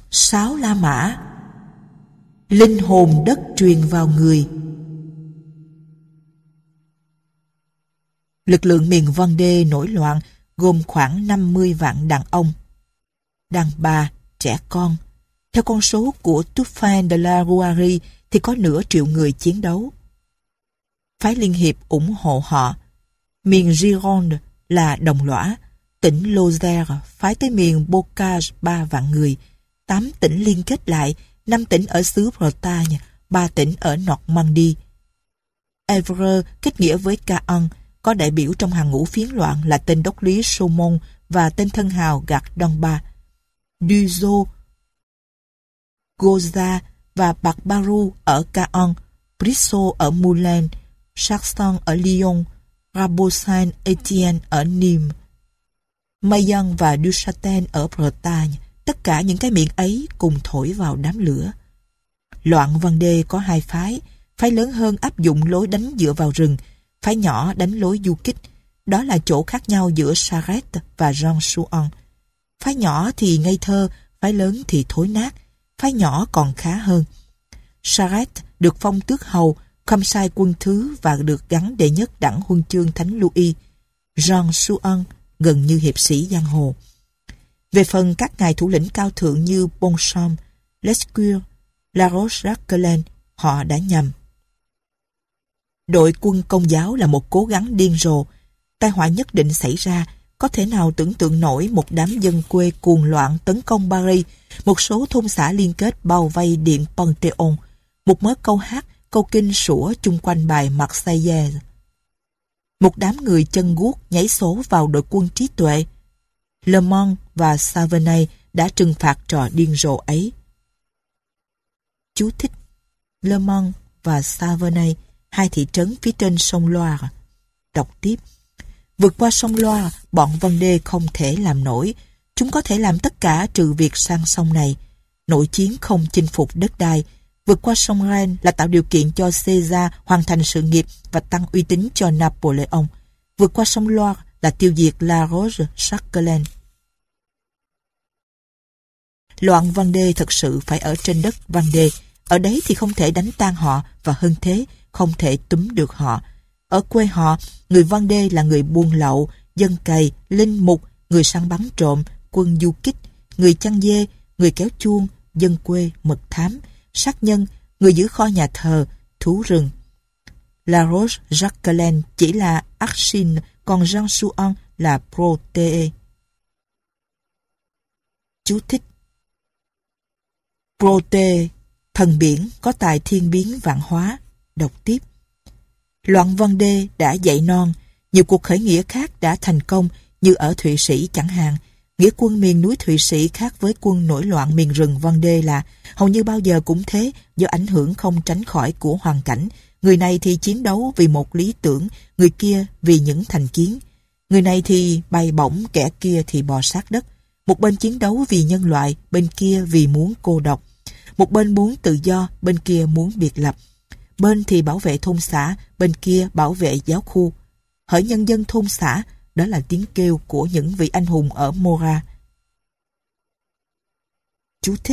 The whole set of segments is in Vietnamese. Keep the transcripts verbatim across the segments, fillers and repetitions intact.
Sáo La Mã. Linh hồn đất truyền vào người. Lực lượng miền Vendée nổi loạn gồm khoảng năm mươi vạn đàn ông, đàn bà, trẻ con. Theo con số của Toussaint de la Rouarie thì có nửa triệu người chiến đấu. Phái Liên Hiệp ủng hộ họ. Miền Gironde là đồng lõa, tỉnh Lozère phái tới miền Bocage ba vạn người, tám tỉnh liên kết lại, năm tỉnh ở xứ Bretagne, ba tỉnh ở Normandie. Évreux kết nghĩa với Caen, có đại biểu trong hàng ngũ phiến loạn là tên đốc lý Saumon và tên thân hào Gardamba. Duzo, Goza và Barbaroux ở Caen, Brissot ở Moulins, Charson ở Lyon, Rabot-Saint-Étienne ở Nîmes, Mayon và Duchâtel ở Bretagne. Tất cả những cái miệng ấy cùng thổi vào đám lửa. Loạn Vendée có hai phái, phái lớn hơn áp dụng lối đánh dựa vào rừng, phái nhỏ đánh lối du kích. Đó là chỗ khác nhau giữa Charette và Jean-Chouan. Phái nhỏ thì ngây thơ, phái lớn thì thối nát. Phái nhỏ còn khá hơn. Charette được phong tước hầu, khâm sai quân thứ và được gắn đệ nhất đẳng huân chương Thánh Louis. Jean-Chouan gần như hiệp sĩ giang hồ. Về phần các ngài thủ lĩnh cao thượng như Bonchamp, Lescure, La Roche-Jacquelin, họ đã nhầm. Đội quân Công giáo là một cố gắng điên rồ. Tai họa nhất định xảy ra. Có thể nào tưởng tượng nổi một đám dân quê cuồng loạn tấn công Paris, một số thôn xã liên kết bao vây điện Panthéon, một mớ câu hát, câu kinh sủa chung quanh bài Marseillaise. Một đám người chân guốc nhảy số vào đội quân trí tuệ. Le Mans và Savenay đã trừng phạt trò điên rồ ấy. Chú thích: Le Mans và Savenay, hai thị trấn phía trên sông Loire. Đọc tiếp: vượt qua sông Loire, bọn Vendée không thể làm nổi. Chúng có thể làm tất cả trừ việc sang sông này. Nội chiến không chinh phục đất đai. Vượt qua sông Rhine là tạo điều kiện cho Caesar hoàn thành sự nghiệp và tăng uy tín cho Napoleon. Vượt qua sông Loire là tiêu diệt La Roche-Jacquelin. Loạn Vendée thực sự phải ở trên đất Vendée. Ở đấy thì không thể đánh tan họ, và hơn thế, không thể túm được họ. Ở quê họ, người Vendée là người buôn lậu, dân cày, linh mục, người săn bắn trộm, quân du kích, người chăn dê, người kéo chuông, dân quê, mật thám, sát nhân, người giữ kho nhà thờ, thú rừng. La Roche-Jacquelin chỉ là Archine, còn Jean-Chouan là Protée. Chú thích: Protée, thần biển, có tài thiên biến vạn hóa. Đọc tiếp: loạn Vendée đã dậy non, nhiều cuộc khởi nghĩa khác đã thành công, như ở Thụy Sĩ chẳng hạn. Nghĩa quân miền núi Thụy Sĩ khác với quân nổi loạn miền rừng Vendée là hầu như bao giờ cũng thế, do ảnh hưởng không tránh khỏi của hoàn cảnh. Người này thì chiến đấu vì một lý tưởng, người kia vì những thành kiến. Người này thì bay bổng, kẻ kia thì bò sát đất. Một bên chiến đấu vì nhân loại, bên kia vì muốn cô độc. Một bên muốn tự do, bên kia muốn biệt lập. Bên thì bảo vệ thôn xã, bên kia bảo vệ giáo khu. Hỡi nhân dân thôn xã, đó là tiếng kêu của những vị anh hùng ở Morat. Chú thích: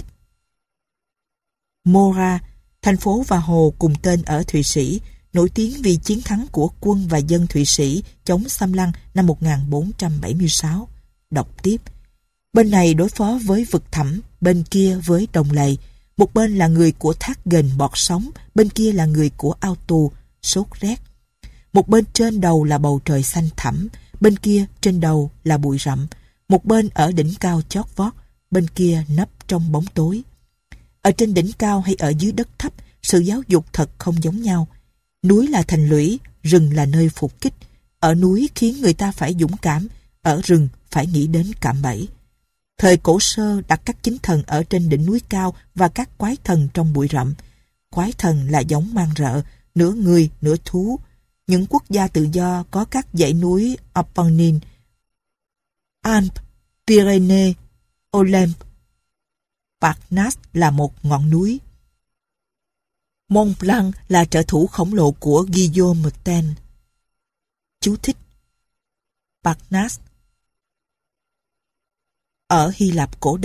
Morat, thành phố và hồ cùng tên ở Thụy Sĩ, nổi tiếng vì chiến thắng của quân và dân Thụy Sĩ chống xâm lăng năm một nghìn bốn trăm bảy mươi sáu. Đọc tiếp: bên này đối phó với vực thẳm, bên kia với đồng lầy. Một bên là người của thác ghềnh bọt sóng, bên kia là người của ao tù, sốt rét. Một bên trên đầu là bầu trời xanh thẳm, bên kia trên đầu là bụi rậm. Một bên ở đỉnh cao chót vót, bên kia nấp trong bóng tối. Ở trên đỉnh cao hay ở dưới đất thấp, sự giáo dục thật không giống nhau. Núi là thành lũy, rừng là nơi phục kích. Ở núi khiến người ta phải dũng cảm, ở rừng phải nghĩ đến cạm bẫy. Thời cổ sơ đặt các chính thần ở trên đỉnh núi cao và các quái thần trong bụi rậm. Quái thần là giống man rợ, nửa người, nửa thú. Những quốc gia tự do có các dãy núi Apennines, Alpes, Pyrénées, Olympe. Parnasse là một ngọn núi. Mont Blanc là trợ thủ khổng lồ của Guillaume Tell. Chú thích: Parnasse. Ở Hy Lạp cổ đại,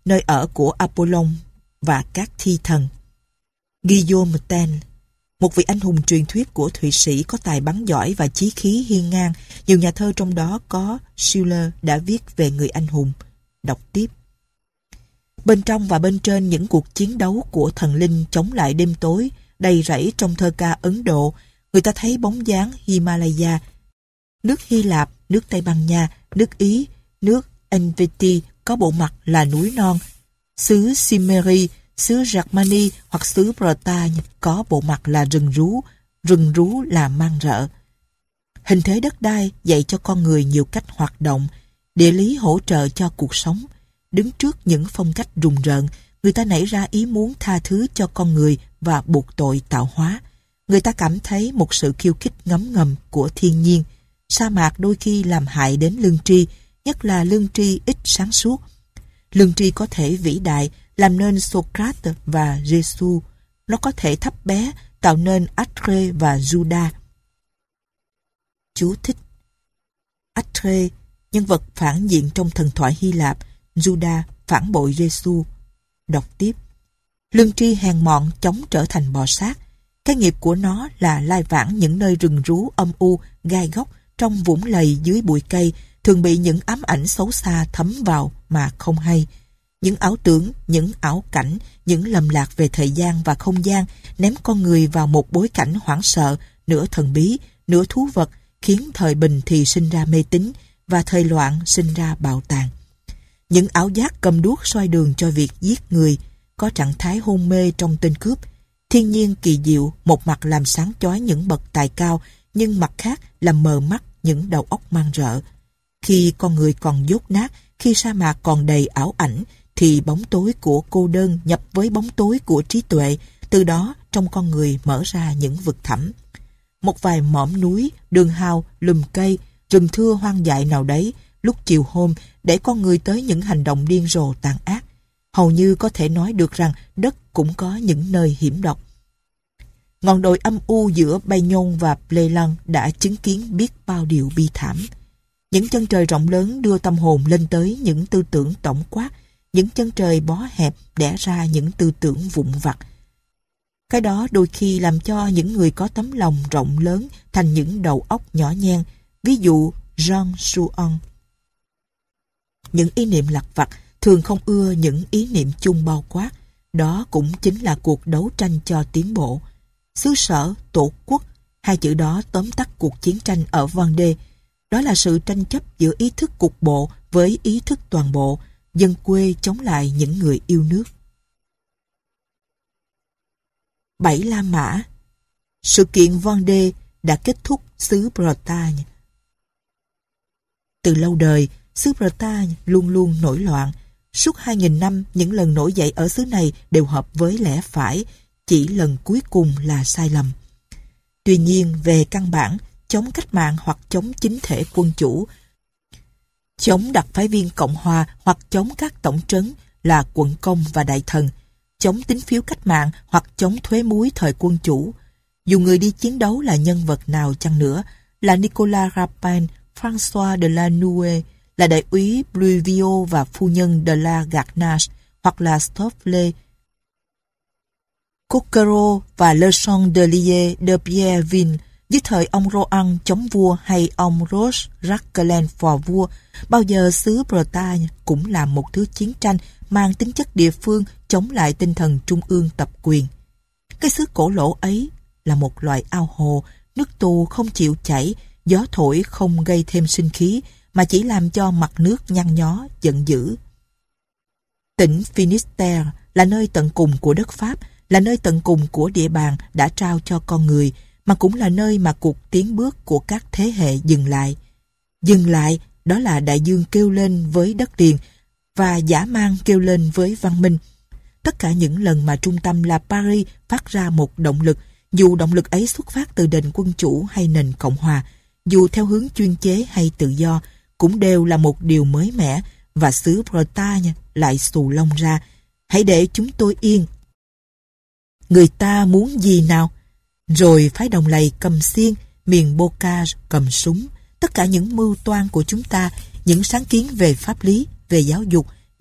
nơi ở của Apollon và các thi thần. Guillaume Tell, một vị anh hùng truyền thuyết của Thụy Sĩ có tài bắn giỏi và chí khí hiên ngang. Nhiều nhà thơ trong đó có Schiller đã viết về người anh hùng. Đọc tiếp. Bên trong và bên trên những cuộc chiến đấu của thần linh chống lại đêm tối, đầy rẫy trong thơ ca Ấn Độ, người ta thấy bóng dáng Himalaya, nước Hy Lạp, nước Tây Ban Nha, nước Ý, nước Helvetii có bộ mặt là núi non, xứ Cimmerie, xứ Germany hoặc xứ Bretagne có bộ mặt là rừng rú, rừng rú là man rợ. Hình thế đất đai dạy cho con người nhiều cách hoạt động, địa lý hỗ trợ cho cuộc sống. Đứng trước những phong cách rùng rợn, người ta nảy ra ý muốn tha thứ cho con người và buộc tội tạo hóa. Người ta cảm thấy một sự khiêu khích ngấm ngầm của thiên nhiên. Sa mạc đôi khi làm hại đến lương tri, nhất là lương tri ít sáng suốt. Lương tri có thể vĩ đại, làm nên Socrates và Jesus. Nó có thể thấp bé, tạo nên Atre và Judas. Chú thích: Atre, nhân vật phản diện trong thần thoại Hy Lạp. Judas, phản bội Jesus. Đọc tiếp. Lương tri hèn mọn chóng trở thành bò sát. Cái nghiệp của nó là lai vãng những nơi rừng rú âm u, gai góc, trong vũng lầy dưới bụi cây, thường bị những ám ảnh xấu xa thấm vào mà không hay. Những ảo tưởng, những ảo cảnh, những lầm lạc về thời gian và không gian ném con người vào một bối cảnh hoảng sợ, nửa thần bí, nửa thú vật, khiến thời bình thì sinh ra mê tín và thời loạn sinh ra bạo tàn. Những ảo giác cầm đuốc soi đường cho việc giết người, có trạng thái hôn mê trong tên cướp. Thiên nhiên kỳ diệu, một mặt làm sáng chói những bậc tài cao, nhưng mặt khác làm mờ mắt những đầu óc man rợ. Khi con người còn dốt nát, khi sa mạc còn đầy ảo ảnh, thì bóng tối của cô đơn nhập với bóng tối của trí tuệ, từ đó trong con người mở ra những vực thẳm. Một vài mỏm núi, đường hào, lùm cây, rừng thưa hoang dại nào đấy, lúc chiều hôm, để con người tới những hành động điên rồ tàn ác. Hầu như có thể nói được rằng đất cũng có những nơi hiểm độc. Ngọn đồi âm u giữa Bayonne và Plélan đã chứng kiến biết bao điều bi thảm. Những chân trời rộng lớn đưa tâm hồn lên tới những tư tưởng tổng quát, những chân trời bó hẹp đẻ ra những tư tưởng vụn vặt. Cái đó đôi khi làm cho những người có tấm lòng rộng lớn thành những đầu óc nhỏ nhen, ví dụ Jean Schuon. Những ý niệm lặt vặt thường không ưa những ý niệm chung bao quát. Đó cũng chính là cuộc đấu tranh cho tiến bộ. Xứ sở, tổ quốc, hai chữ đó tóm tắt cuộc chiến tranh ở Vendée. Đó là sự tranh chấp giữa ý thức cục bộ với ý thức toàn bộ, dân quê chống lại những người yêu nước. Bảy La Mã. Sự kiện Vendée đã kết thúc xứ Bretagne. Từ lâu đời, xứ Bretagne luôn luôn nổi loạn. Suốt hai nghìn năm, những lần nổi dậy ở xứ này đều hợp với lẽ phải, chỉ lần cuối cùng là sai lầm. Tuy nhiên, về căn bản, chống cách mạng hoặc chống chính thể quân chủ, chống đặc phái viên Cộng hòa hoặc chống các tổng trấn là quận công và đại thần, chống tín phiếu cách mạng hoặc chống thuế muối thời quân chủ. Dù người đi chiến đấu là nhân vật nào chăng nữa, là Nicolas Rapin, François de la Noue, là đại úy Bluvio và phu nhân de la Garnache, hoặc là Stofflet, Coquereau và Le Champ de Lier de Pierreville, dưới thời ông Rohan chống vua hay ông Roch Jacquelin phò vua, bao giờ xứ Bretagne cũng là một thứ chiến tranh mang tính chất địa phương chống lại tinh thần trung ương tập quyền. Cái xứ cổ lỗ ấy là một loại ao hồ, nước tù không chịu chảy, gió thổi không gây thêm sinh khí, mà chỉ làm cho mặt nước nhăn nhó, giận dữ. Tỉnh Finistère là nơi tận cùng của đất Pháp, là nơi tận cùng của địa bàn đã trao cho con người, mà cũng là nơi mà cuộc tiến bước của các thế hệ dừng lại. Dừng lại, đó là đại dương kêu lên với đất liền, và dã man kêu lên với văn minh. Tất cả những lần mà trung tâm là Paris phát ra một động lực, dù động lực ấy xuất phát từ nền quân chủ hay nền cộng hòa, dù theo hướng chuyên chế hay tự do, cũng đều là một điều mới mẻ, và xứ Bretagne lại xù lông ra. Hãy để chúng tôi yên. Người ta muốn gì nào? Rồi phái đồng lầy cầm xiên, miền Bocage cầm súng. Tất cả những mưu toan của chúng ta, những sáng kiến về pháp lý, về giáo dục,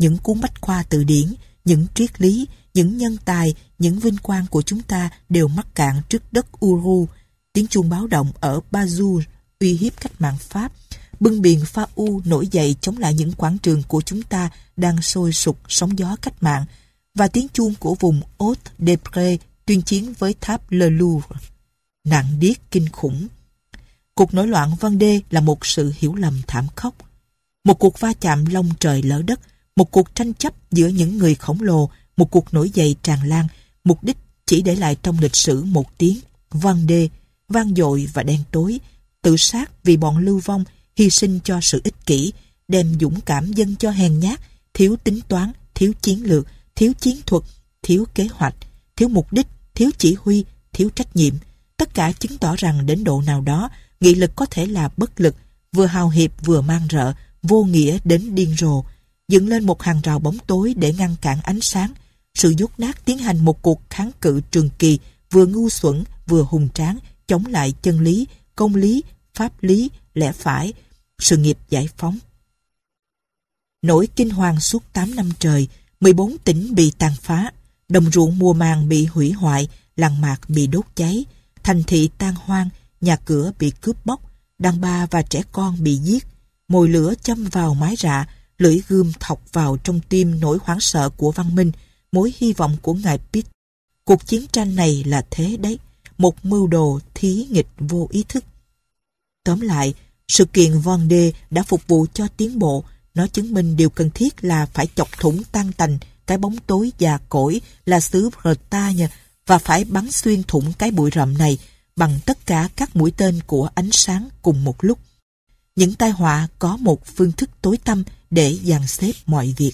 những cuốn bách khoa từ điển, những triết lý, những nhân tài, những vinh quang của chúng ta đều mắc cạn trước đất Uru. Tiếng chuông báo động ở Bazou uy hiếp cách mạng Pháp. Bưng biển Pha U nổi dậy chống lại những quảng trường của chúng ta đang sôi sục sóng gió cách mạng, và tiếng chuông của vùng Haute-Depré tuyên chiến với tháp Le Louvre. Nạn điếc kinh khủng. Cuộc nổi loạn Vendée là một sự hiểu lầm thảm khốc. Một cuộc va chạm long trời lỡ đất, một cuộc tranh chấp giữa những người khổng lồ, một cuộc nổi dậy tràn lan, mục đích chỉ để lại trong lịch sử một tiếng Vendée, vang dội và đen tối, tự sát vì bọn lưu vong, hy sinh cho sự ích kỷ, đem dũng cảm dâng cho hèn nhát, thiếu tính toán, thiếu chiến lược, thiếu chiến thuật, thiếu kế hoạch, thiếu mục đích, thiếu chỉ huy, thiếu trách nhiệm. Tất cả chứng tỏ rằng đến độ nào đó, nghị lực có thể là bất lực, vừa hào hiệp vừa man rợ, vô nghĩa đến điên rồ, dựng lên một hàng rào bóng tối để ngăn cản ánh sáng. Sự dốt nát tiến hành một cuộc kháng cự trường kỳ, vừa ngu xuẩn vừa hùng tráng, chống lại chân lý, công lý, pháp lý, lẽ phải, sự nghiệp giải phóng. Nỗi kinh hoàng suốt tám năm trời, mười bốn tỉnh bị tàn phá, đồng ruộng mùa màng bị hủy hoại, làng mạc bị đốt cháy, thành thị tan hoang, nhà cửa bị cướp bóc, đàn bà và trẻ con bị giết, mồi lửa châm vào mái rạ, lưỡi gươm thọc vào trong tim nỗi hoảng sợ của văn minh, mối hy vọng của ngài Pitt. Cuộc chiến tranh này là thế đấy, một mưu đồ thí nghịch vô ý thức. Tóm lại, sự kiện Vendée đã phục vụ cho tiến bộ. Nó chứng minh điều cần thiết là phải chọc thủng tan tành cái bóng tối già cỗi là xứ Bretagne, và phải bắn xuyên thủng cái bụi rậm này bằng tất cả các mũi tên của ánh sáng cùng một lúc. Những tai họa có một phương thức tối tăm để dàn xếp mọi việc.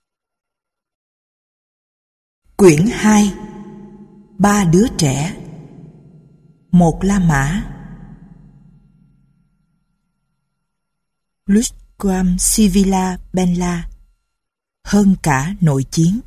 Quyển hai. Ba đứa trẻ. Một La Mã. Lusquam Civila Bella. Hơn cả nội chiến.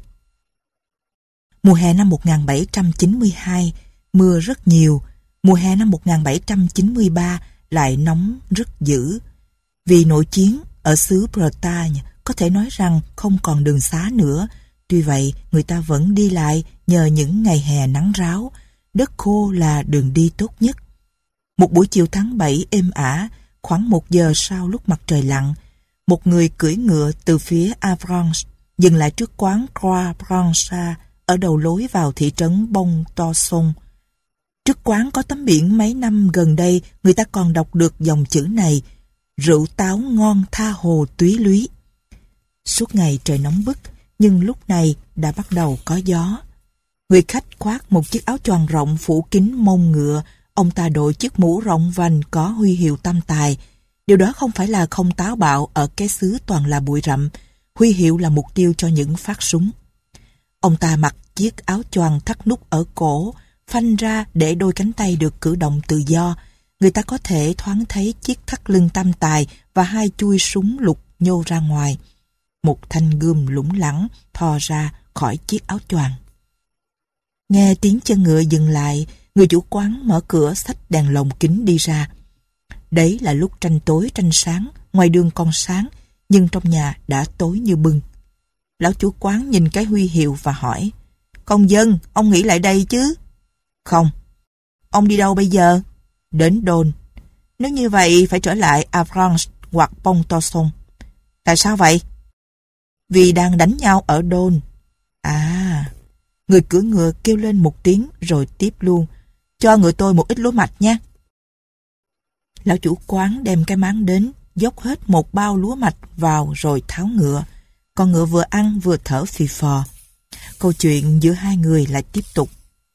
Mùa hè năm một nghìn bảy trăm chín mươi hai, mưa rất nhiều. Mùa hè năm một nghìn bảy trăm chín mươi ba lại nóng rất dữ. Vì nội chiến, ở xứ Bretagne có thể nói rằng không còn đường xá nữa. Tuy vậy, người ta vẫn đi lại nhờ những ngày hè nắng ráo. Đất khô là đường đi tốt nhất. Một buổi chiều tháng bảy êm ả, khoảng một giờ sau lúc mặt trời lặn, một người cưỡi ngựa từ phía Avranches dừng lại trước quán Croix Blanche ở đầu lối vào thị trấn Bon-Tosson. Trước quán có tấm biển mấy năm gần đây người ta còn đọc được dòng chữ này: rượu táo ngon tha hồ túy lúy. Suốt ngày trời nóng bức, nhưng lúc này đã bắt đầu có gió. Người khách khoác một chiếc áo choàng rộng phủ kín mông ngựa. Ông ta đội chiếc mũ rộng vành có huy hiệu tam tài. Điều đó không phải là không táo bạo ở cái xứ toàn là bụi rậm. Huy hiệu là mục tiêu cho những phát súng. Ông ta mặc chiếc áo choàng thắt nút ở cổ, phanh ra để đôi cánh tay được cử động tự do. Người ta có thể thoáng thấy chiếc thắt lưng tam tài và hai chui súng lục nhô ra ngoài. Một thanh gươm lủng lẳng thò ra khỏi chiếc áo choàng. Nghe tiếng chân ngựa dừng lại, người chủ quán mở cửa xách đèn lồng kính đi ra. Đấy là lúc tranh tối tranh sáng, ngoài đường còn sáng, nhưng trong nhà đã tối như bưng. Lão chủ quán nhìn cái huy hiệu và hỏi: "Công dân, ông nghĩ lại đây chứ?" "Không." "Ông đi đâu bây giờ?" "Đến Dôle." "Nếu như vậy phải trở lại Avranches hoặc Bon-Tosson." "Tại sao vậy?" "Vì đang đánh nhau ở Dôle." "À." Người cưỡi ngựa kêu lên một tiếng rồi tiếp luôn: "Cho ngựa tôi một ít lúa mạch nha." Lão chủ quán đem cái máng đến, dốc hết một bao lúa mạch vào rồi tháo ngựa. Con ngựa vừa ăn vừa thở phì phò. Câu chuyện giữa hai người lại tiếp tục.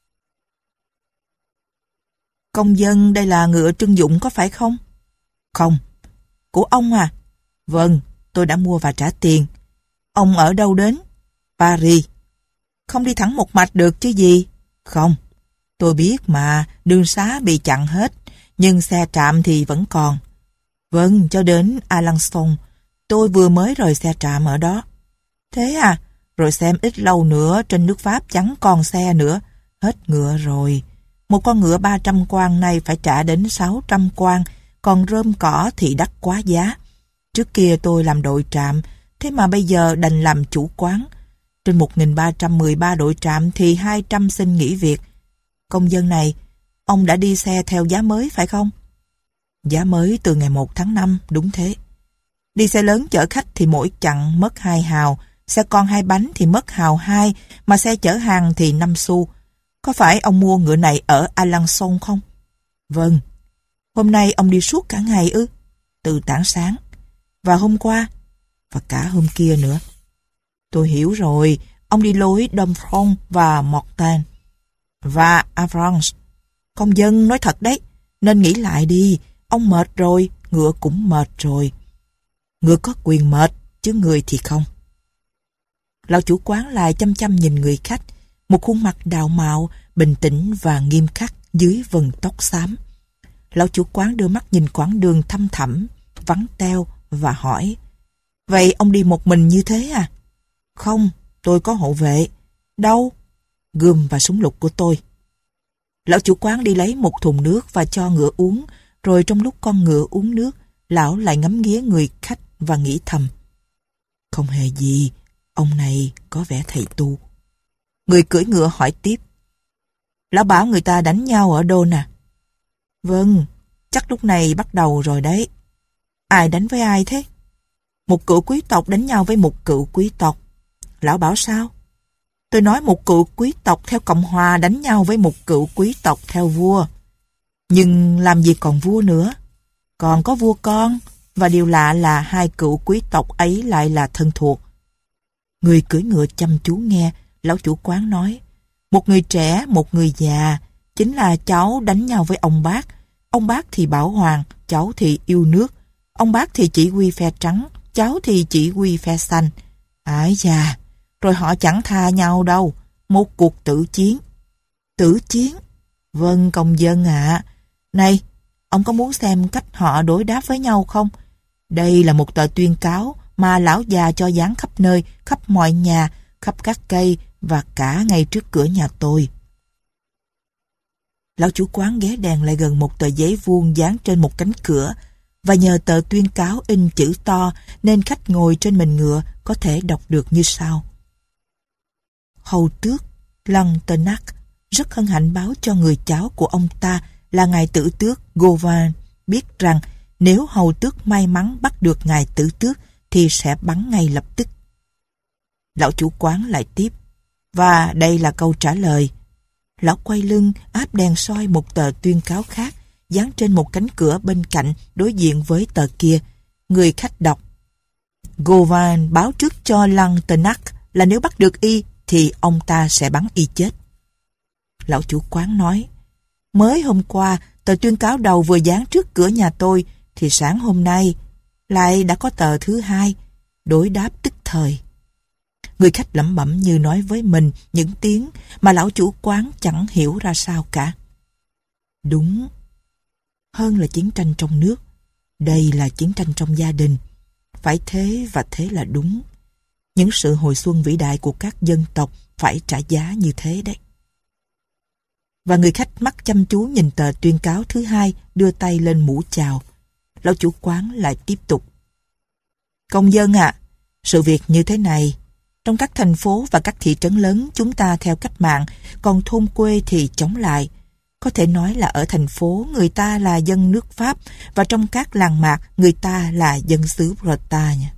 "Công dân, đây là ngựa trưng dụng có phải không?" "Không." "Của ông à?" "Vâng, tôi đã mua và trả tiền." "Ông ở đâu đến?" "Paris." "Không đi thẳng một mạch được chứ gì?" "Không." "Tôi biết mà, đường xá bị chặn hết, nhưng xe trạm thì vẫn còn." "Vâng, cho đến Alençon. Tôi vừa mới rời xe trạm ở đó." "Thế à? Rồi xem ít lâu nữa trên nước Pháp chẳng còn xe nữa. Hết ngựa rồi. Một con ngựa ba trăm quan này phải trả đến sáu trăm quan, còn rơm cỏ thì đắt quá giá. Trước kia tôi làm đội trạm, Thế mà bây giờ đành làm chủ quán. Trên một nghìn ba trăm mười ba đội trạm thì hai trăm xin nghỉ việc. Công dân này, ông đã đi xe theo giá mới phải không? Giá mới từ ngày một tháng năm, đúng thế. Đi xe lớn chở khách thì mỗi chặng mất hai hào, xe con hai bánh thì mất hào hai, mà xe chở hàng thì năm xu. Có phải ông mua ngựa này ở Alençon không? Vâng. Hôm nay ông đi suốt cả ngày ư? Từ tảng sáng. Và hôm qua? Và cả hôm kia nữa. Tôi hiểu rồi, ông đi lối Domfront và Mortain. Và Avranches. Công dân nói thật đấy, nên nghĩ lại đi, ông mệt rồi, ngựa cũng mệt rồi. Ngựa có quyền mệt, chứ người thì không. Lão chủ quán lại chăm chăm nhìn người khách, một khuôn mặt đào mạo, bình tĩnh và nghiêm khắc dưới vầng tóc xám. Lão chủ quán đưa mắt nhìn quãng đường thăm thẳm, vắng teo và hỏi: Vậy ông đi một mình như thế à? Không, tôi có hộ vệ. Đâu? Gươm và súng lục của tôi. Lão chủ quán đi lấy một thùng nước và cho ngựa uống, rồi trong lúc con ngựa uống nước, lão lại ngắm nghía người khách và nghĩ thầm: Không hề gì, ông này có vẻ thầy tu. Người cưỡi ngựa hỏi tiếp: Lão bảo người ta đánh nhau ở Đôn à? Vâng, chắc lúc này bắt đầu rồi đấy. Ai đánh với ai thế? Một cựu quý tộc đánh nhau với một cựu quý tộc. Lão bảo sao? Tôi nói một cựu quý tộc theo Cộng hòa đánh nhau với một cựu quý tộc theo vua. Nhưng làm gì còn vua nữa? Còn có vua con, và điều lạ là hai cựu quý tộc ấy lại là thân thuộc. Người cưỡi ngựa chăm chú nghe, lão chủ quán nói: Một người trẻ, một người già, chính là cháu đánh nhau với ông bác. Ông bác thì bảo hoàng, cháu thì yêu nước. Ông bác thì chỉ huy phe trắng, cháu thì chỉ huy phe xanh. Ái da, rồi họ chẳng tha nhau đâu. Một cuộc tử chiến. Tử chiến? Vâng, công dân ạ. À. Này, ông có muốn xem cách họ đối đáp với nhau không? Đây là một tờ tuyên cáo mà lão già cho dán khắp nơi, khắp mọi nhà, khắp các cây và cả ngay trước cửa nhà tôi. Lão chủ quán ghé đèn lại gần một tờ giấy vuông dán trên một cánh cửa, và nhờ tờ tuyên cáo in chữ to nên khách ngồi trên mình ngựa có thể đọc được như sau: Hầu tước Lantenac rất hân hạnh báo cho người cháu của ông ta là ngài tử tước Gauvin biết rằng nếu hầu tước may mắn bắt được ngài tử tước thì sẽ bắn ngay lập tức. Lão chủ quán lại tiếp: Và đây là câu trả lời. Lão quay lưng áp đèn soi một tờ tuyên cáo khác dán trên một cánh cửa bên cạnh đối diện với tờ kia. Người khách đọc: Gauvin báo trước cho Lantenac là nếu bắt được y thì ông ta sẽ bắn y chết. Lão chủ quán nói: Mới hôm qua tờ tuyên cáo đầu vừa dán trước cửa nhà tôi thì sáng hôm nay lại đã có tờ thứ hai. Đối đáp tức thời. Người khách lẩm bẩm như nói với mình những tiếng mà lão chủ quán chẳng hiểu ra sao cả. Đúng. Hơn là chiến tranh trong nước, đây là chiến tranh trong gia đình. Phải thế và thế là đúng. Những sự hồi xuân vĩ đại của các dân tộc phải trả giá như thế đấy. Và người khách mắt chăm chú nhìn tờ tuyên cáo thứ hai, đưa tay lên mũ chào. Lão chủ quán lại tiếp tục: Công dân ạ, à, sự việc như thế này. Trong các thành phố và các thị trấn lớn chúng ta theo cách mạng, còn thôn quê thì chống lại. Có thể nói là ở thành phố người ta là dân nước Pháp, và trong các làng mạc người ta là dân xứ Bretagne.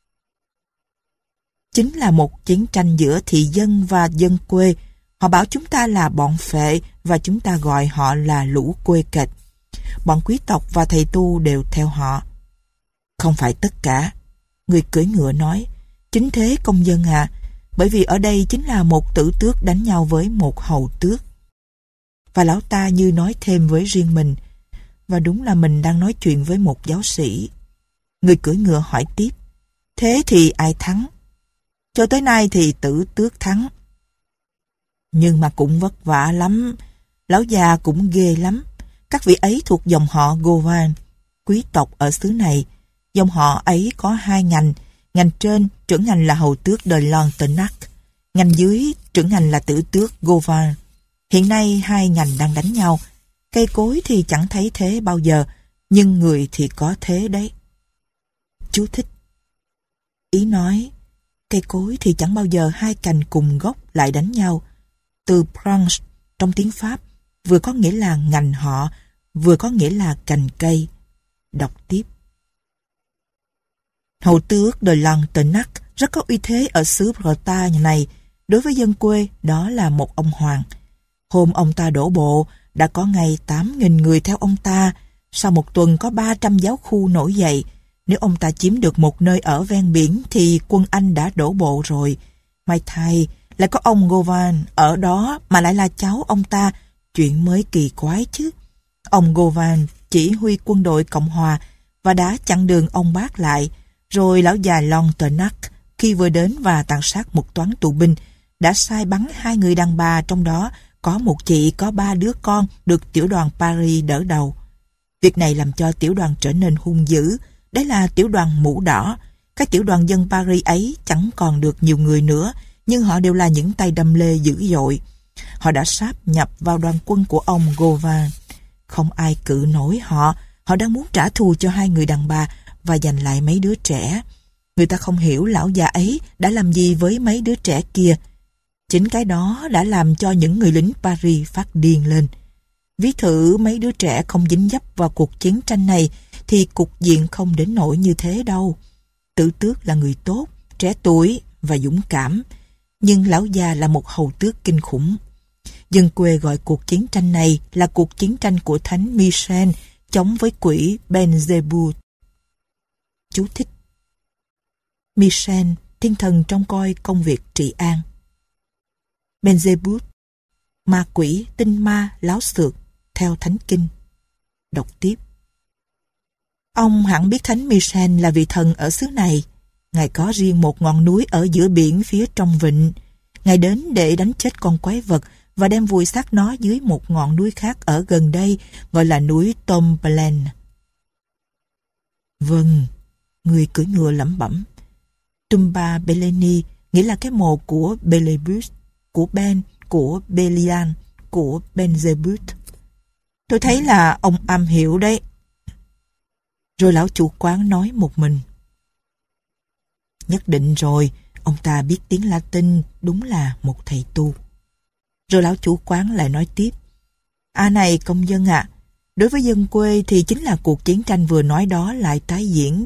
Chính là một chiến tranh giữa thị dân và dân quê. Họ bảo chúng ta là bọn phệ và chúng ta gọi họ là lũ quê kệch. Bọn quý tộc và thầy tu đều theo họ. Không phải tất cả. Người cưỡi ngựa nói: Chính thế công dân à, bởi vì ở đây chính là một tử tước đánh nhau với một hầu tước. Và lão ta như nói thêm với riêng mình: Và đúng là mình đang nói chuyện với một giáo sĩ. Người cưỡi ngựa hỏi tiếp: Thế thì ai thắng? Cho tới nay thì tử tước thắng. Nhưng mà cũng vất vả lắm. Lão già cũng ghê lắm. Các vị ấy thuộc dòng họ Gauvin, quý tộc ở xứ này. Dòng họ ấy có hai ngành. Ngành trên trưởng ngành là hầu tước de Lantenac, ngành dưới trưởng ngành là tử tước Gauvin. Hiện nay hai ngành đang đánh nhau. Cây cối thì chẳng thấy thế bao giờ, nhưng người thì có thế đấy. Chú thích: Ý nói, cây cối thì chẳng bao giờ hai cành cùng gốc lại đánh nhau. Từ branch trong tiếng Pháp vừa có nghĩa là ngành họ, vừa có nghĩa là cành cây. Đọc tiếp. Hầu tước de Lantenac rất có uy thế ở xứ Bretagne này. Đối với dân quê, đó là một ông hoàng. Hôm ông ta đổ bộ, đã có ngày tám nghìn người theo ông ta. Sau một tuần có ba trăm giáo khu nổi dậy. Nếu ông ta chiếm được một nơi ở ven biển thì quân Anh đã đổ bộ rồi. May thay, lại có ông Govan ở đó mà lại là cháu ông ta. Chuyện mới kỳ quái chứ. Ông Govan chỉ huy quân đội Cộng Hòa và đã chặn đường ông bác lại. Rồi lão già Lantenac khi vừa đến và tàn sát một toán tù binh đã sai bắn hai người đàn bà, trong đó có một chị có ba đứa con được tiểu đoàn Paris đỡ đầu. Việc này làm cho tiểu đoàn trở nên hung dữ. Đấy là tiểu đoàn mũ đỏ. Các tiểu đoàn dân Paris ấy chẳng còn được nhiều người nữa, nhưng họ đều là những tay đâm lê dữ dội. Họ đã sáp nhập vào đoàn quân của ông Govan. Không ai cự nổi họ. Họ đang muốn trả thù cho hai người đàn bà và giành lại mấy đứa trẻ. Người ta không hiểu lão già ấy đã làm gì với mấy đứa trẻ kia. Chính cái đó đã làm cho những người lính Paris phát điên lên. Ví thử mấy đứa trẻ không dính dấp vào cuộc chiến tranh này thì cục diện không đến nỗi như thế đâu. Tử tước là người tốt, trẻ tuổi và dũng cảm, nhưng lão già là một hầu tước kinh khủng. Dân quê gọi cuộc chiến tranh này là cuộc chiến tranh của thánh Michel chống với quỷ Beelzebub. Chú thích: Michel, thiên thần trông coi công việc trị an. Beelzebub, ma quỷ, tinh ma, láo xược, theo thánh kinh. Đọc tiếp. Ông hẳn biết thánh Michel là vị thần ở xứ này. Ngài có riêng một ngọn núi ở giữa biển phía trong vịnh. Ngài đến để đánh chết con quái vật và đem vùi xác nó dưới một ngọn núi khác ở gần đây, gọi là núi Tomblaine. Vâng, người cưỡi ngựa lẩm bẩm. Tumba Beleni nghĩa là cái mồ của Belebus, của Ben, của Belian, của Beelzebub. Tôi thấy là ông am hiểu đấy. Rồi lão chủ quán nói một mình. Nhất định rồi, ông ta biết tiếng Latin, đúng là một thầy tu. Rồi lão chủ quán lại nói tiếp. À này công dân ạ, à, đối với dân quê thì chính là cuộc chiến tranh vừa nói đó lại tái diễn.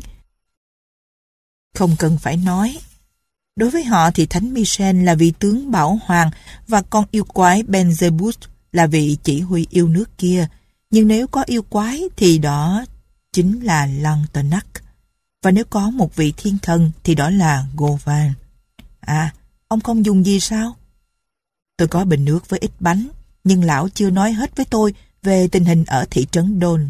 Không cần phải nói. Đối với họ thì thánh Michel là vị tướng bảo hoàng và con yêu quái Beelzebub là vị chỉ huy yêu nước kia. Nhưng nếu có yêu quái thì đó chính là Lantenac. Và nếu có một vị thiên thần thì đó là Govan. À, ông không dùng gì sao? Tôi có bình nước với ít bánh, nhưng lão chưa nói hết với tôi về tình hình ở thị trấn Dole.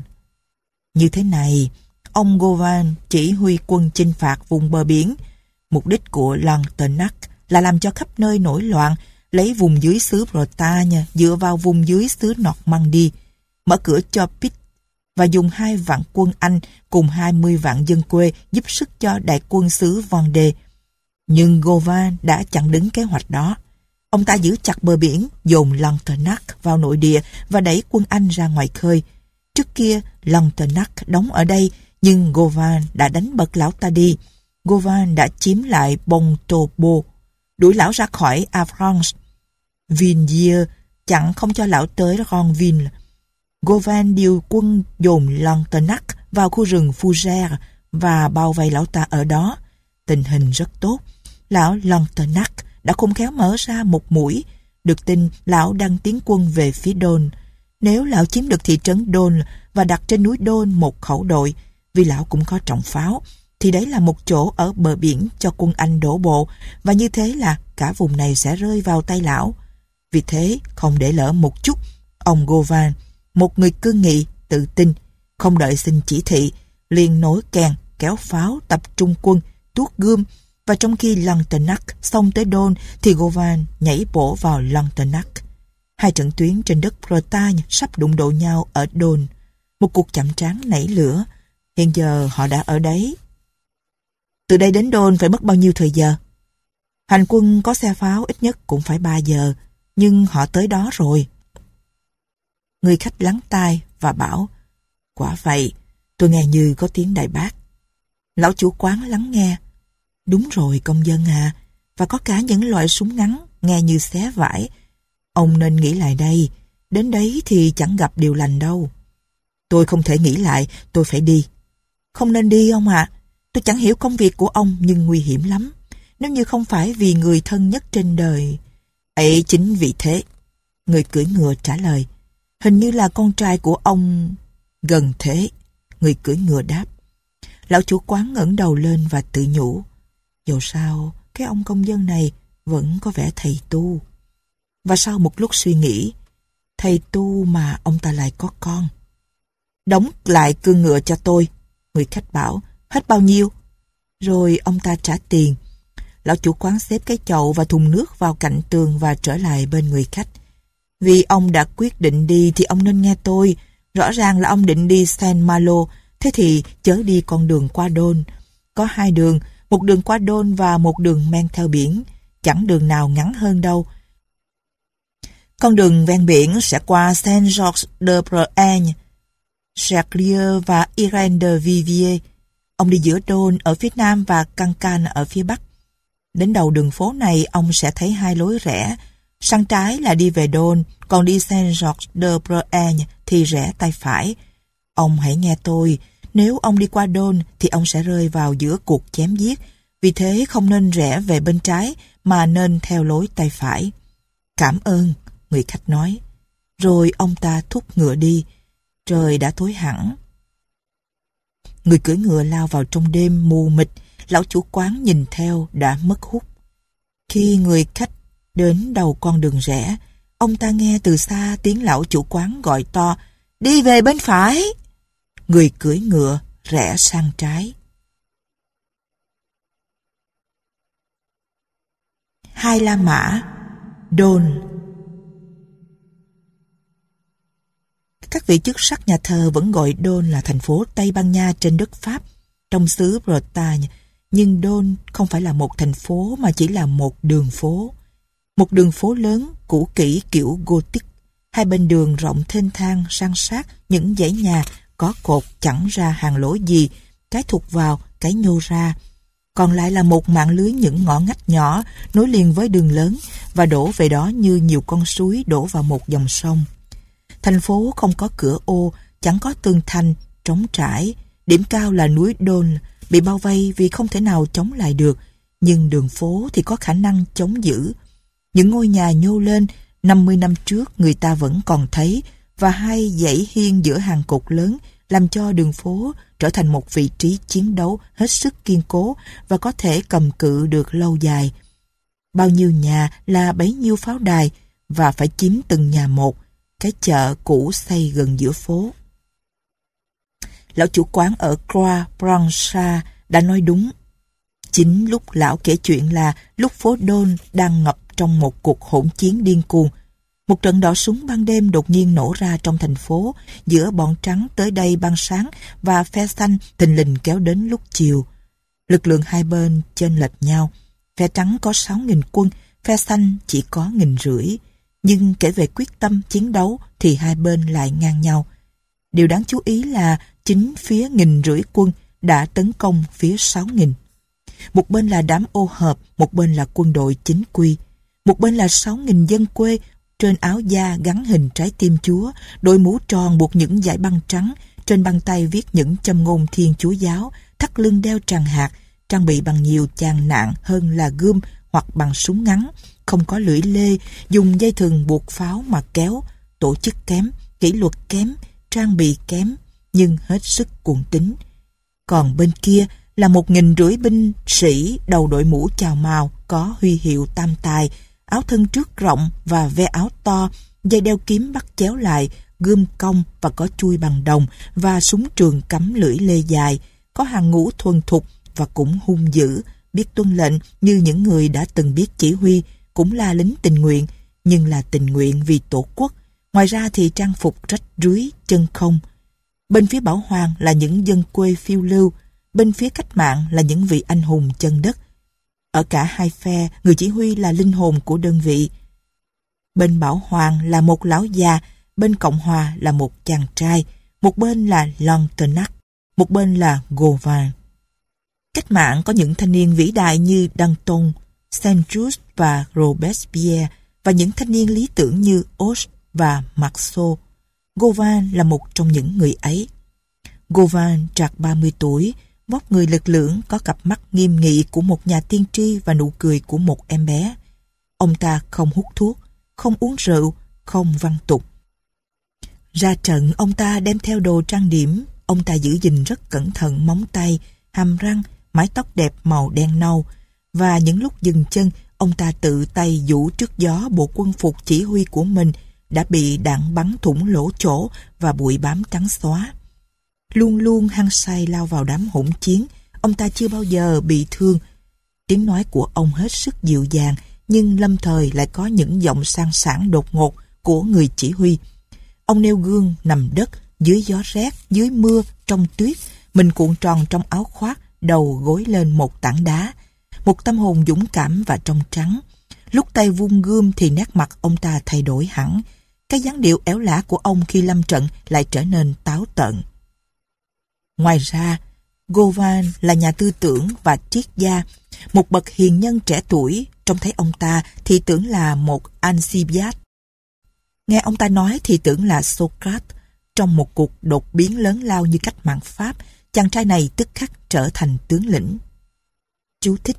Như thế này, ông Govan chỉ huy quân chinh phạt vùng bờ biển. Mục đích của Lantenac là làm cho khắp nơi nổi loạn, lấy vùng dưới xứ Bretagne dựa vào vùng dưới xứ Normandy, mở cửa cho Pitt và dùng hai vạn quân Anh cùng hai mươi vạn dân quê giúp sức cho đại quân xứ Vendée. Nhưng Govan đã chặn đứng kế hoạch đó. Ông ta giữ chặt bờ biển, dồn Lantenac vào nội địa và đẩy quân Anh ra ngoài khơi. Trước kia, Lantenac đóng ở đây, nhưng Govan đã đánh bật lão ta đi. Govan đã chiếm lại Pontobo, đuổi lão ra khỏi Avranches. Villiers chặn không cho lão tới Ranville. Govan điều quân dồn Lantenac vào khu rừng Fougères và bao vây lão ta ở đó. Tình hình rất tốt. Lão Lantenac đã khôn khéo mở ra một mũi. Được tin lão đang tiến quân về phía Dole. Nếu lão chiếm được thị trấn Dole và đặt trên núi Dole một khẩu đội, vì lão cũng có trọng pháo, thì đấy là một chỗ ở bờ biển cho quân Anh đổ bộ, và như thế là cả vùng này sẽ rơi vào tay lão. Vì thế, không để lỡ một chút, ông Govan, một người cương nghị, tự tin, không đợi xin chỉ thị, liền nối kèn, kéo pháo, tập trung quân, tuốt gươm, và trong khi Lantenac xông tới Dole thì Govan nhảy bổ vào Lantenac. Hai trận tuyến trên đất Bretagne sắp đụng độ nhau ở Dole. Một cuộc chạm trán nảy lửa. Hiện giờ họ đã ở đấy. Từ đây đến Dole phải mất bao nhiêu thời giờ? Hành quân có xe pháo ít nhất cũng phải ba giờ, nhưng họ tới đó rồi. Người khách lắng tai và bảo, quả vậy, tôi nghe như có tiếng đại bác. Lão chủ quán lắng nghe. Đúng rồi công dân à, và có cả những loại súng ngắn nghe như xé vải. Ông nên nghĩ lại đây, đến đấy thì chẳng gặp điều lành đâu. Tôi không thể nghĩ lại, tôi phải đi. Không nên đi ông ạ. Tôi chẳng hiểu công việc của ông nhưng nguy hiểm lắm. Nếu như không phải vì người thân nhất trên đời. Ấy chính vì thế. Người cưỡi ngựa trả lời. Hình như là con trai của ông. Gần thế. Người cưỡi ngựa đáp. Lão chủ quán ngẩng đầu lên và tự nhủ. Dẫu sao, cái ông công dân này vẫn có vẻ thầy tu. Và sau một lúc suy nghĩ, thầy tu mà ông ta lại có con. Đóng lại cương ngựa cho tôi. Người khách bảo. Hết bao nhiêu? Rồi ông ta trả tiền. Lão chủ quán xếp cái chậu và thùng nước vào cạnh tường và trở lại bên người khách. Vì ông đã quyết định đi thì ông nên nghe tôi. Rõ ràng là ông định đi Saint Malo, thế thì chớ đi con đường qua đôn. Có hai đường, một đường qua đôn và một đường men theo biển. Chẳng đường nào ngắn hơn đâu. Con đường ven biển sẽ qua Saint-Georges-de-Bretagne, Charlieu và Irène de Vivier. Ông đi giữa đôn ở phía nam và Cancan ở phía bắc. Đến đầu đường phố này ông sẽ thấy hai lối rẽ. Sang trái là đi về đôn, còn đi Saint-Georges-de-Bretagne thì rẽ tay phải. Ông hãy nghe tôi, nếu ông đi qua đôn thì ông sẽ rơi vào giữa cuộc chém giết. Vì thế không nên rẽ về bên trái mà nên theo lối tay phải. Cảm ơn, người khách nói. Rồi ông ta thúc ngựa đi. Trời đã tối hẳn. Người cưỡi ngựa lao vào trong đêm mù mịt. Lão chủ quán nhìn theo đã mất hút. Khi người khách đến đầu con đường rẽ, ông ta nghe từ xa tiếng lão chủ quán gọi to, đi về bên phải. Người cưỡi ngựa rẽ sang trái. Hai La Mã, Đôn. Các vị chức sắc nhà thờ vẫn gọi Đôn là thành phố Tây Ban Nha trên đất Pháp, trong xứ Bretagne. Nhưng Đôn không phải là một thành phố mà chỉ là một đường phố. Một đường phố lớn, cũ kỹ kiểu Gothic. Hai bên đường rộng thênh thang, san sát, những dãy nhà có cột chẳng ra hàng lối gì, cái thụt vào, cái nhô ra. Còn lại là một mạng lưới những ngõ ngách nhỏ nối liền với đường lớn và đổ về đó như nhiều con suối đổ vào một dòng sông. Thành phố không có cửa ô, chẳng có tường thành, trống trải. Điểm cao là núi Đôn, bị bao vây vì không thể nào chống lại được. Nhưng đường phố thì có khả năng chống giữ. Những ngôi nhà nhô lên, năm mươi năm trước người ta vẫn còn thấy, và hai dãy hiên giữa hàng cột lớn làm cho đường phố trở thành một vị trí chiến đấu hết sức kiên cố và có thể cầm cự được lâu dài. Bao nhiêu nhà là bấy nhiêu pháo đài và phải chiếm từng nhà một. Cái chợ cũ xây gần giữa phố. Lão chủ quán ở Croix Blanche đã nói đúng. Chính lúc lão kể chuyện là lúc phố Đôn đang ngập trong một cuộc hỗn chiến điên cuồng. Một trận đỏ súng ban đêm đột nhiên nổ ra trong thành phố, giữa bọn trắng tới đây ban sáng và phe xanh thình lình kéo đến lúc chiều. Lực lượng hai bên chênh lệch nhau. Phe trắng có sáu nghìn quân, phe xanh chỉ có nghìn rưỡi. Nhưng kể về quyết tâm chiến đấu thì hai bên lại ngang nhau. Điều đáng chú ý là chính phía nghìn rưỡi quân đã tấn công phía sáu nghìn. Một bên là đám ô hợp, một bên là quân đội chính quy. Một bên là sáu nghìn dân quê, trên áo da gắn hình trái tim Chúa, đội mũ tròn buộc những dải băng trắng, trên băng tay viết những châm ngôn Thiên Chúa giáo, thắt lưng đeo tràng hạt, trang bị bằng nhiều chàng nạn hơn là gươm hoặc bằng súng ngắn, không có lưỡi lê, dùng dây thừng buộc pháo mà kéo, tổ chức kém, kỷ luật kém, trang bị kém, nhưng hết sức cuồng tín. Còn bên kia là một nghìn rưỡi binh sĩ đầu đội mũ chào mào, có huy hiệu tam tài, áo thân trước rộng và ve áo to, dây đeo kiếm bắt chéo lại, gươm cong và có chui bằng đồng và súng trường cắm lưỡi lê dài, có hàng ngũ thuần thục và cũng hung dữ, biết tuân lệnh như những người đã từng biết chỉ huy, cũng là lính tình nguyện, nhưng là tình nguyện vì tổ quốc. Ngoài ra thì trang phục rách rưới, chân không. Bên phía Bảo Hoàng là những dân quê phiêu lưu, bên phía cách mạng là những vị anh hùng chân đất. Ở cả hai phe, người chỉ huy là linh hồn của đơn vị. Bên Bảo Hoàng là một lão già, bên Cộng Hòa là một chàng trai, một bên là Lantenac, một bên là Gauvin. Cách mạng có những thanh niên vĩ đại như Danton, Saint-Just và Robespierre, và những thanh niên lý tưởng như Hoche và Marceau. Govan là một trong những người ấy. Govan trạc ba mươi tuổi, vóc người lực lưỡng, có cặp mắt nghiêm nghị của một nhà tiên tri và nụ cười của một em bé. Ông ta không hút thuốc, không uống rượu, không văn tục. Ra trận, ông ta đem theo đồ trang điểm. Ông ta giữ gìn rất cẩn thận móng tay, hàm răng, mái tóc đẹp màu đen nâu. Và những lúc dừng chân, ông ta tự tay giũ trước gió bộ quân phục chỉ huy của mình đã bị đạn bắn thủng lỗ chỗ và bụi bám trắng xóa. Luôn luôn hăng say lao vào đám hỗn chiến, ông ta chưa bao giờ bị thương. Tiếng nói của ông hết sức dịu dàng, nhưng lâm thời lại có những giọng sang sảng đột ngột của người chỉ huy. Ông nêu gương nằm đất, dưới gió rét, dưới mưa, trong tuyết, mình cuộn tròn trong áo khoác, đầu gối lên một tảng đá. Một tâm hồn dũng cảm và trong trắng. Lúc tay vung gươm thì nét mặt ông ta thay đổi hẳn. Cái dáng điệu éo lả của ông khi lâm trận lại trở nên táo tợn. Ngoài ra, Govan là nhà tư tưởng và triết gia, một bậc hiền nhân trẻ tuổi. Trông thấy ông ta thì tưởng là một Alcibiade. Nghe ông ta nói thì tưởng là Socrates. Trong một cuộc đột biến lớn lao như cách mạng Pháp, chàng trai này tức khắc trở thành tướng lĩnh. Chú thích: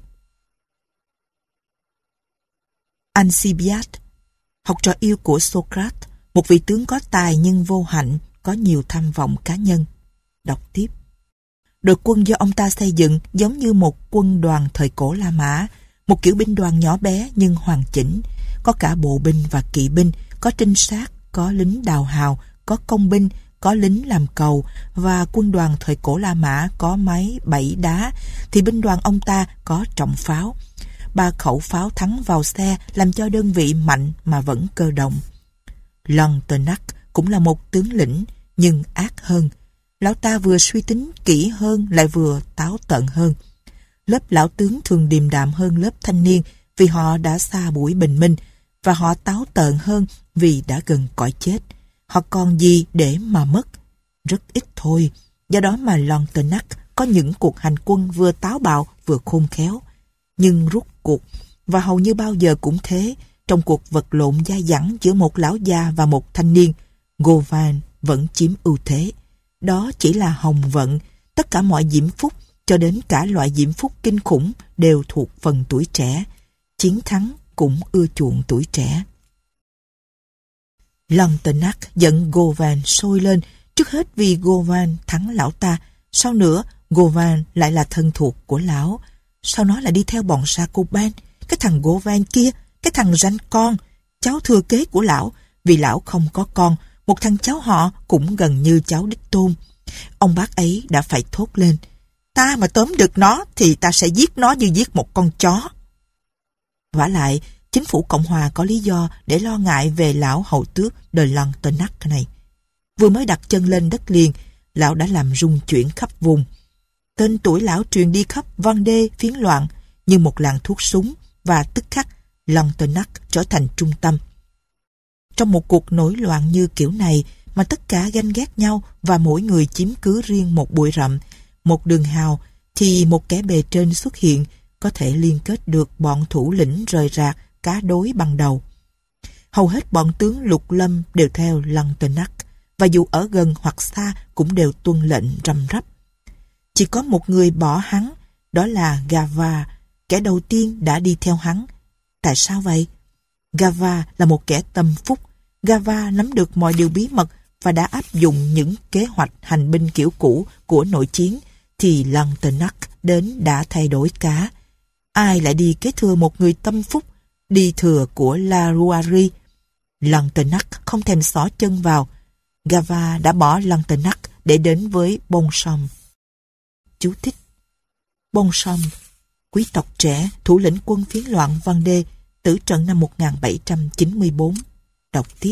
Alcibiade, học trò yêu của Socrates, một vị tướng có tài nhưng vô hạnh, có nhiều tham vọng cá nhân. Đọc tiếp. Đội quân do ông ta xây dựng giống như một quân đoàn thời cổ La Mã, một kiểu binh đoàn nhỏ bé nhưng hoàn chỉnh, có cả bộ binh và kỵ binh, có trinh sát, có lính đào hào, có công binh, có lính làm cầu, và quân đoàn thời cổ La Mã có máy bẫy đá, thì binh đoàn ông ta có trọng pháo. Ba khẩu pháo thắng vào xe làm cho đơn vị mạnh mà vẫn cơ động. Lantenac cũng là một tướng lĩnh, nhưng ác hơn. Lão ta vừa suy tính kỹ hơn lại vừa táo tợn hơn. Lớp lão tướng thường điềm đạm hơn lớp thanh niên vì họ đã xa buổi bình minh, và họ táo tợn hơn vì đã gần cõi chết. Họ còn gì để mà mất? Rất ít thôi. Do đó mà Lantenac có những cuộc hành quân vừa táo bạo vừa khôn khéo. Nhưng rút cuộc, và hầu như bao giờ cũng thế, trong cuộc vật lộn dai dẳng giữa một lão già và một thanh niên, Govan vẫn chiếm ưu thế. Đó chỉ là hồng vận. Tất cả mọi diễm phúc, cho đến cả loại diễm phúc kinh khủng, đều thuộc phần tuổi trẻ. Chiến thắng cũng ưa chuộng tuổi trẻ. Lantenac giận Govan sôi lên, trước hết vì Govan thắng lão ta, sau nữa Govan lại là thân thuộc của lão. Sao nó lại đi theo bọn Jacobin, cái thằng Govan kia, cái thằng ranh con, cháu thừa kế của lão, vì lão không có con, một thằng cháu họ cũng gần như cháu đích tôn. Ông bác ấy đã phải thốt lên: ta mà tóm được nó thì ta sẽ giết nó như giết một con chó. Vả lại, chính phủ Cộng hòa có lý do để lo ngại về lão hậu tước de Lantenac này. Vừa mới đặt chân lên đất liền, lão đã làm rung chuyển khắp vùng. Tên tuổi lão truyền đi khắp Vendée phiến loạn như một làn thuốc súng, và tức khắc Lantenac trở thành trung tâm. Trong một cuộc nổi loạn như kiểu này mà tất cả ganh ghét nhau và mỗi người chiếm cứ riêng một bụi rậm, một đường hào, thì một kẻ bề trên xuất hiện có thể liên kết được bọn thủ lĩnh rời rạc cá đối bằng đầu. Hầu hết bọn tướng lục lâm đều theo Lantenac, và dù ở gần hoặc xa cũng đều tuân lệnh răm rắp. Chỉ có một người bỏ hắn, đó là Gava, kẻ đầu tiên đã đi theo hắn. Tại sao vậy? Gava là một kẻ tâm phúc. Gava nắm được mọi điều bí mật và đã áp dụng những kế hoạch hành binh kiểu cũ của nội chiến, thì Lantenac đến đã thay đổi cả. Ai lại đi kế thừa một người tâm phúc, đi thừa của La Rouarie? Lantenac không thèm xỏ chân vào. Gava đã bỏ Lantenac để đến với Boncham. Chú thích: Boncham, quý tộc trẻ, thủ lĩnh quân phiến loạn Vendée, tử trận năm một nghìn bảy trăm chín mươi tư. Đọc tiếp.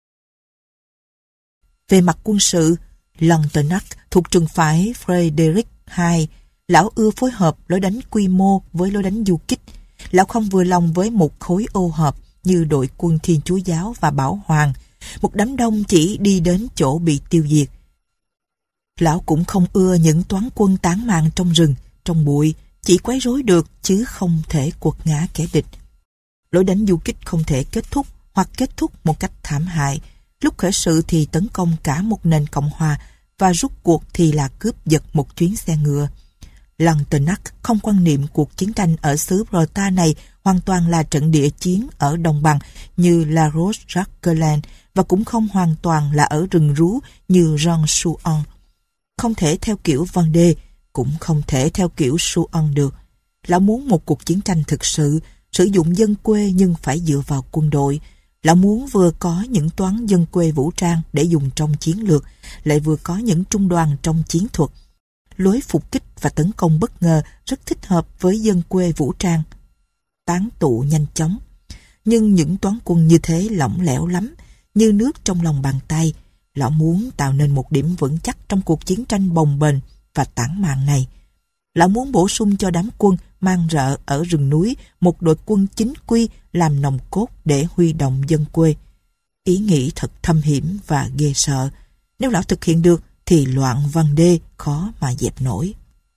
Về mặt quân sự, Lantenac thuộc trường phái Frédéric hai. Lão ưa phối hợp lối đánh quy mô với lối đánh du kích. Lão không vừa lòng với một khối ô hợp như đội quân Thiên Chúa Giáo và Bảo Hoàng, một đám đông chỉ đi đến chỗ bị tiêu diệt. Lão cũng không ưa những toán quân tán mạng trong rừng, trong bụi, chỉ quấy rối được chứ không thể quật ngã kẻ địch. Lối đánh du kích không thể kết thúc hoặc kết thúc một cách thảm hại. Lúc khởi sự thì tấn công cả một nền Cộng hòa và rút cuộc thì là cướp giật một chuyến xe ngựa. Lantenac không quan niệm cuộc chiến tranh ở xứ Breta này hoàn toàn là trận địa chiến ở đồng bằng như La Roche-Jacqueline và cũng không hoàn toàn là ở rừng rú như Jean-Chouan. Không thể theo kiểu Vendée, cũng không thể theo kiểu Chouan được. Lão muốn một cuộc chiến tranh thực sự, sử dụng dân quê nhưng phải dựa vào quân đội. Lão muốn vừa có những toán dân quê vũ trang để dùng trong chiến lược, lại vừa có những trung đoàn trong chiến thuật. Lối phục kích và tấn công bất ngờ rất thích hợp với dân quê vũ trang. Tán tụ nhanh chóng. Nhưng những toán quân như thế lỏng lẻo lắm, như nước trong lòng bàn tay. Lão muốn tạo nên một điểm vững chắc trong cuộc chiến tranh bồng bềnh và tản mạn này. Lão muốn bổ sung cho đám quân mang rợ ở rừng núi một đội quân chính quy làm nòng cốt để huy động dân quê. Ý nghĩ thật thâm hiểm và ghê sợ. Nếu lão thực hiện được thì loạn Vendée khó mà dẹp nổi.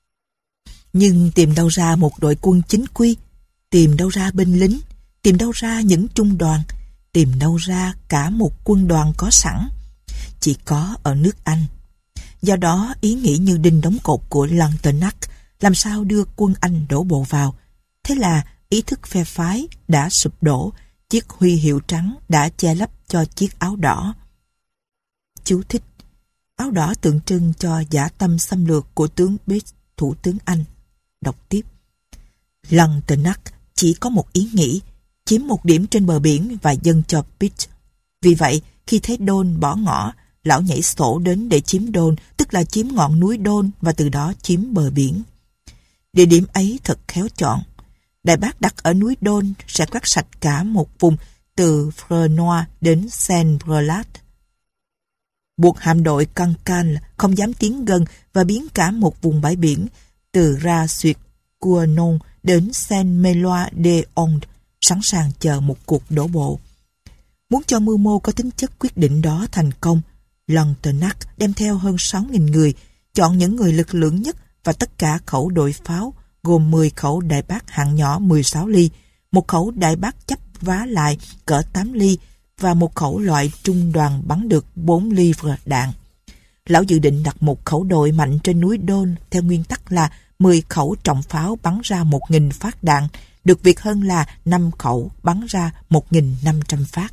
Nhưng tìm đâu ra một đội quân chính quy, tìm đâu ra binh lính, tìm đâu ra những trung đoàn, tìm đâu ra cả một quân đoàn có sẵn. Chỉ có ở nước Anh. Do đó ý nghĩ như đinh đóng cột của Lantenac làm sao đưa quân Anh đổ bộ vào. Thế là ý thức phe phái đã sụp đổ, chiếc huy hiệu trắng đã che lấp cho chiếc áo đỏ. Chú thích: áo đỏ tượng trưng cho dã tâm xâm lược của tướng Pitt, thủ tướng Anh. Đọc tiếp. Lantenac chỉ có một ý nghĩ, chiếm một điểm trên bờ biển và dâng cho Pitt. Vì vậy, khi thấy Đôn bỏ ngỏ, lão nhảy sổ đến để chiếm Đôn, tức là chiếm ngọn núi Đôn và từ đó chiếm bờ biển. Địa điểm ấy thật khéo chọn. Đại Bác đặt ở núi Đôn sẽ quét sạch cả một vùng từ Frenois đến Saint-Brelade. Buộc hạm đội Cancale không dám tiến gần và biến cả một vùng bãi biển từ Ra Suyệt Cournon đến Saint-Mélois-de-Onde sẵn sàng chờ một cuộc đổ bộ. Muốn cho mưu mô có tính chất quyết định đó thành công, Lantenac đem theo hơn sáu nghìn người, chọn những người lực lượng nhất và tất cả khẩu đội pháo, gồm mười khẩu đại bác hạng nhỏ mười sáu ly, một khẩu đại bác chấp vá lại cỡ tám ly và một khẩu loại trung đoàn bắn được bốn livre đạn. Lão dự định đặt một khẩu đội mạnh trên núi Đôn theo nguyên tắc là mười khẩu trọng pháo bắn ra một nghìn phát đạn, được việc hơn là năm khẩu bắn ra một nghìn năm trăm phát.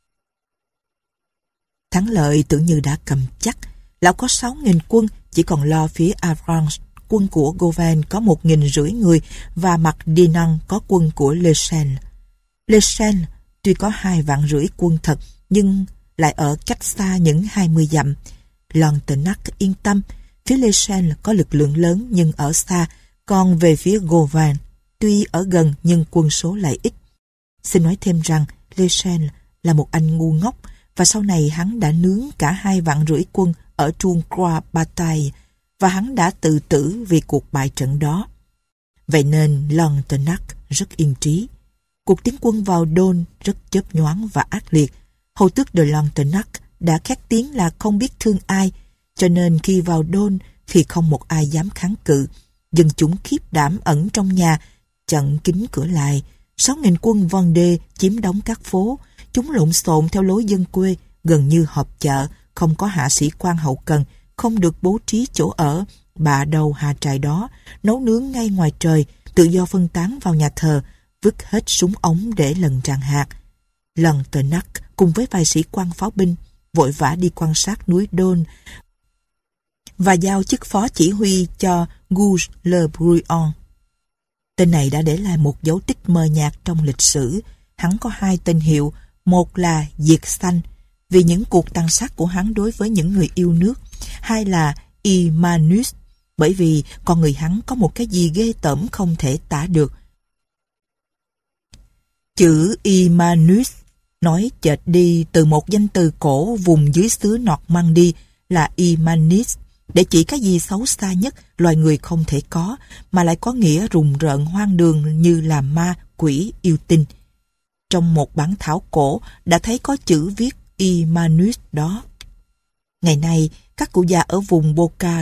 Thắng lợi tưởng như đã cầm chắc. Lão có sáu nghìn quân, chỉ còn lo phía Avranches. Quân của Gouvin có một nghìn rưỡi người và mặt Dinant có quân của Le Chesne. Le Chesne tuy có hai vạn rưỡi quân thật nhưng lại ở cách xa những hai mươi dặm. Lantenac yên tâm, phía Le Chesne có lực lượng lớn nhưng ở xa, còn về phía Gouvin tuy ở gần nhưng quân số lại ít. Xin nói thêm rằng Le Chesne là một anh ngu ngốc và sau này hắn đã nướng cả hai vạn rưỡi quân ở Tronquoy-Bataille và hắn đã tự tử vì cuộc bại trận đó. Vậy nên Lantenac rất yên trí. Cuộc tiến quân vào Đôn rất chớp nhoáng và ác liệt. Hầu tước de Lantenac đã khét tiếng là không biết thương ai, cho nên khi vào Đôn thì không một ai dám kháng cự. Dân chúng khiếp đảm ẩn trong nhà, chặn kín cửa lại. Sáu nghìn quân Vendée chiếm đóng các phố. Chúng lộn xộn theo lối dân quê, gần như họp chợ, không có hạ sĩ quan hậu cần, không được bố trí chỗ ở, bạ đầu hạ trại đó, nấu nướng ngay ngoài trời, tự do phân tán vào nhà thờ, vứt hết súng ống để lần tràn hạt. Lantenac cùng với vài sĩ quan pháo binh vội vã đi quan sát núi Đôn và giao chức phó chỉ huy cho Gouge Le Bruyon. Tên này đã để lại một dấu tích mờ nhạt trong lịch sử. Hắn có hai tên hiệu, một là Diệt Sanh vì những cuộc tàn sát của hắn đối với những người yêu nước, hai là Imanus bởi vì con người hắn có một cái gì ghê tởm không thể tả được. Chữ Imanus nói chệch đi từ một danh từ cổ vùng dưới xứ Normandy là Imanis để chỉ cái gì xấu xa nhất loài người không thể có mà lại có nghĩa rùng rợn hoang đường như là ma, quỷ, yêu tinh. Trong một bản thảo cổ đã thấy có chữ viết Imanus đó. Ngày nay, các cụ già ở vùng Bocage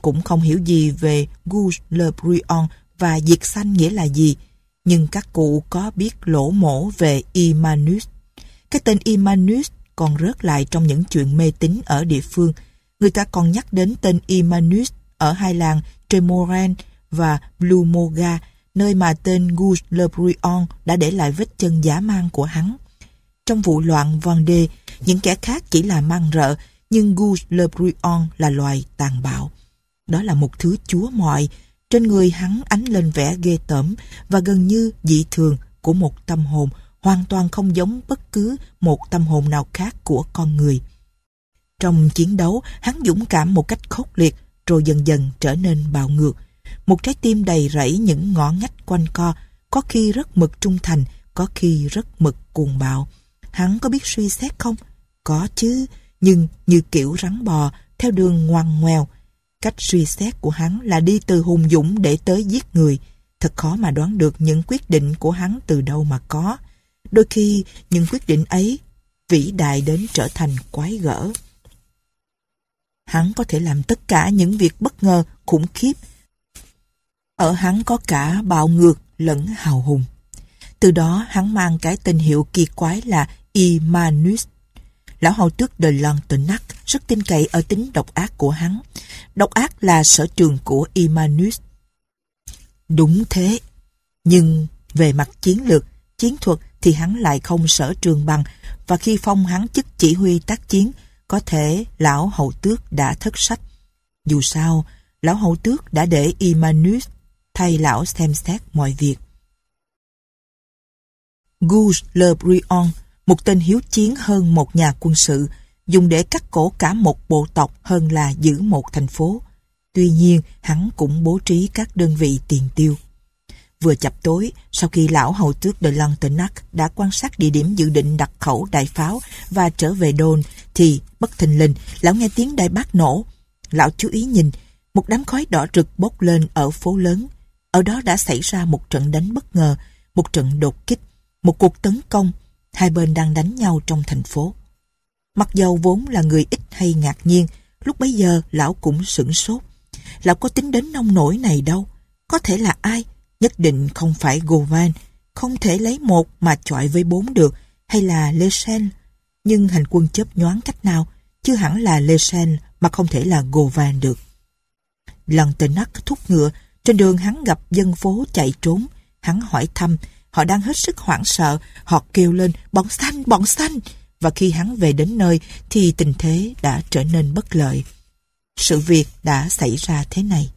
cũng không hiểu gì về Gouges le Bruant và diệt sanh nghĩa là gì, nhưng các cụ có biết lỗ mổ về Immanus. Cái tên Immanus còn rớt lại trong những chuyện mê tín ở địa phương. Người ta còn nhắc đến tên Immanus ở hai làng Tremorne và Blumoga, nơi mà tên Gouges le Bruant đã để lại vết chân dã man của hắn. Trong vụ loạn Vendée, những kẻ khác chỉ là man rợ, nhưng Gouges le Bruant là loài tàn bạo. Đó là một thứ chúa mọi. Trên người hắn ánh lên vẻ ghê tởm và gần như dị thường của một tâm hồn, hoàn toàn không giống bất cứ một tâm hồn nào khác của con người. Trong chiến đấu, hắn dũng cảm một cách khốc liệt, rồi dần dần trở nên bạo ngược. Một trái tim đầy rẫy những ngõ ngách quanh co, có khi rất mực trung thành, có khi rất mực cuồng bạo. Hắn có biết suy xét không? Có chứ, nhưng như kiểu rắn bò, theo đường ngoằn ngoèo. Cách suy xét của hắn là đi từ hùng dũng để tới giết người. Thật khó mà đoán được những quyết định của hắn từ đâu mà có. Đôi khi những quyết định ấy vĩ đại đến trở thành quái gở. Hắn có thể làm tất cả những việc bất ngờ, khủng khiếp. Ở hắn có cả bạo ngược lẫn hào hùng. Từ đó hắn mang cái tên hiệu kỳ quái là Immanus. Lão hầu tước de Lantenac rất tin cậy ở tính độc ác của hắn. Độc ác là sở trường của Immanus. Đúng thế, nhưng về mặt chiến lược, chiến thuật thì hắn lại không sở trường bằng, và khi phong hắn chức chỉ huy tác chiến, có thể lão hầu tước đã thất sách. Dù sao, lão hầu tước đã để Immanus thay lão xem xét mọi việc. Gouges le Bruant, một tên hiếu chiến hơn một nhà quân sự, dùng để cắt cổ cả một bộ tộc hơn là giữ một thành phố. Tuy nhiên, hắn cũng bố trí các đơn vị tiền tiêu. Vừa chập tối, sau khi lão hầu tước de Lantenac đã quan sát địa điểm dự định đặt khẩu đại pháo và trở về đồn, thì bất thình lình, lão nghe tiếng đại bác nổ. Lão chú ý nhìn, một đám khói đỏ rực bốc lên ở phố lớn. Ở đó đã xảy ra một trận đánh bất ngờ, một trận đột kích, một cuộc tấn công. Hai bên đang đánh nhau trong thành phố. Mặc dầu vốn là người ít hay ngạc nhiên, lúc bấy giờ lão cũng sửng sốt. Lão có tính đến nông nổi này đâu. Có thể là ai? Nhất định không phải Gauvin. Không thể lấy một mà chọi với bốn được. Hay là Lechen. Nhưng hành quân chớp nhoáng cách nào? Chứ hẳn là Lechen mà không thể là Gauvin được. Lantenac thúc ngựa. Trên đường hắn gặp dân phố chạy trốn. Hắn hỏi thăm. Họ đang hết sức hoảng sợ. Họ kêu lên bọn xanh, bọn xanh. Và khi hắn về đến nơi thì tình thế đã trở nên bất lợi. Sự việc đã xảy ra thế này.